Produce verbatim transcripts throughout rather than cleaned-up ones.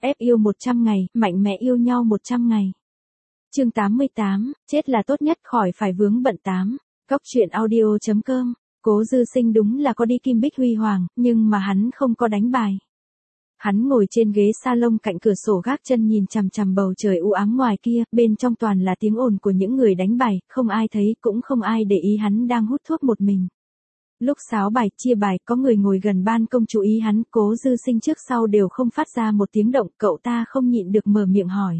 ép yêu một trăm ngày, mạnh mẽ yêu nhau một trăm ngày. Chương tám mươi tám, chết là tốt nhất khỏi phải vướng bận tám. Góc truyện audio chấm com. Cố Dư Sinh đúng là có đi Kim Bích Huy Hoàng, nhưng mà hắn không có đánh bài. Hắn ngồi trên ghế salon cạnh cửa sổ gác chân nhìn chằm chằm bầu trời u ám ngoài kia, bên trong toàn là tiếng ồn của những người đánh bài, không ai thấy cũng không ai để ý hắn đang hút thuốc một mình. Lúc sáo bài, chia bài, có người ngồi gần ban công chú ý hắn, Cố Dư Sinh trước sau đều không phát ra một tiếng động, cậu ta không nhịn được mở miệng hỏi.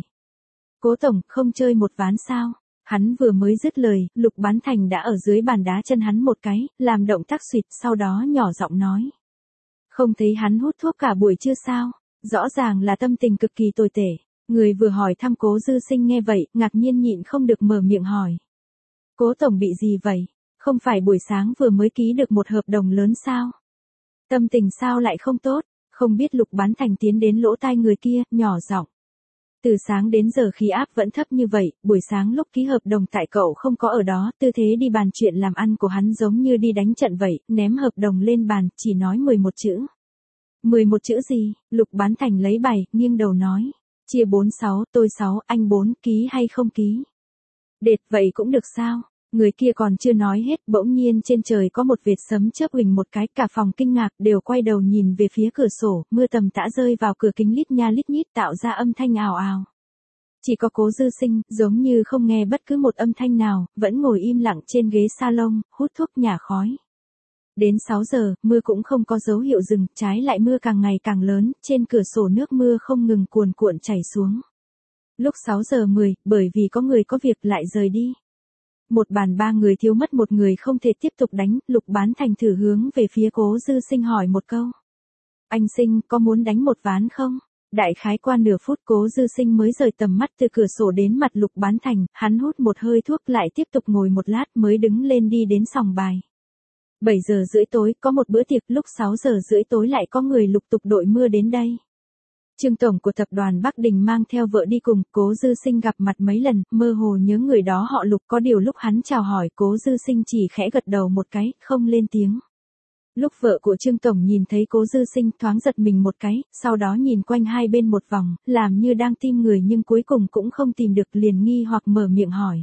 Cố tổng, không chơi một ván sao? Hắn vừa mới dứt lời, Lục Bán Thành đã ở dưới bàn đá chân hắn một cái, làm động tác xuyệt, sau đó nhỏ giọng nói. Không thấy hắn hút thuốc cả buổi chưa sao? Rõ ràng là tâm tình cực kỳ tồi tệ. Người vừa hỏi thăm Cố Dư Sinh nghe vậy, ngạc nhiên nhịn không được mở miệng hỏi. Cố tổng bị gì vậy? Không phải buổi sáng vừa mới ký được một hợp đồng lớn sao? Tâm tình sao lại không tốt? Không biết Lục Bán Thành tiến đến lỗ tai người kia, nhỏ giọng. Từ sáng đến giờ khí áp vẫn thấp như vậy, buổi sáng lúc ký hợp đồng tại cậu không có ở đó, tư thế đi bàn chuyện làm ăn của hắn giống như đi đánh trận vậy, ném hợp đồng lên bàn, chỉ nói mười một chữ. mười một chữ gì? Lục Bán Thành lấy bài, nghiêng đầu nói. Chia bốn sáu, tôi sáu, anh bốn, ký hay không ký? Đệt vậy cũng được sao? Người kia còn chưa nói hết, bỗng nhiên trên trời có một vệt sấm chớp huỳnh một cái, cả phòng kinh ngạc đều quay đầu nhìn về phía cửa sổ, mưa tầm tã rơi vào cửa kính lít nha lít nhít tạo ra âm thanh ào ào. Chỉ có Cố Dư Sinh, giống như không nghe bất cứ một âm thanh nào, vẫn ngồi im lặng trên ghế salon, hút thuốc nhả khói. Đến sáu giờ, mưa cũng không có dấu hiệu dừng, trái lại mưa càng ngày càng lớn, trên cửa sổ nước mưa không ngừng cuồn cuộn chảy xuống. Lúc sáu giờ mười, bởi vì có người có việc lại rời đi. Một bàn ba người thiếu mất một người không thể tiếp tục đánh, Lục Bán Thành thử hướng về phía Cố Dư Sinh hỏi một câu. Anh Sinh, có muốn đánh một ván không? Đại khái qua nửa phút Cố Dư Sinh mới rời tầm mắt từ cửa sổ đến mặt Lục Bán Thành, hắn hút một hơi thuốc lại tiếp tục ngồi một lát mới đứng lên đi đến sòng bài. bảy giờ rưỡi tối có một bữa tiệc, lúc sáu giờ rưỡi tối lại có người lục tục đội mưa đến đây. Trương tổng của tập đoàn Bắc Đình mang theo vợ đi cùng, Cố Dư Sinh gặp mặt mấy lần, mơ hồ nhớ người đó họ Lục, có điều lúc hắn chào hỏi Cố Dư Sinh chỉ khẽ gật đầu một cái, không lên tiếng. Lúc vợ của Trương tổng nhìn thấy Cố Dư Sinh thoáng giật mình một cái, sau đó nhìn quanh hai bên một vòng, làm như đang tìm người nhưng cuối cùng cũng không tìm được, liền nghi hoặc mở miệng hỏi.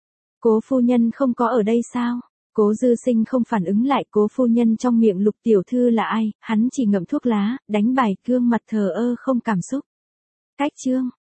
Cố phu nhân không có ở đây sao? Cố Dư Sinh không phản ứng lại, Cố phu nhân trong miệng Lục tiểu thư là ai, hắn chỉ ngậm thuốc lá, đánh bài, gương mặt thờ ơ không cảm xúc. Cách chương,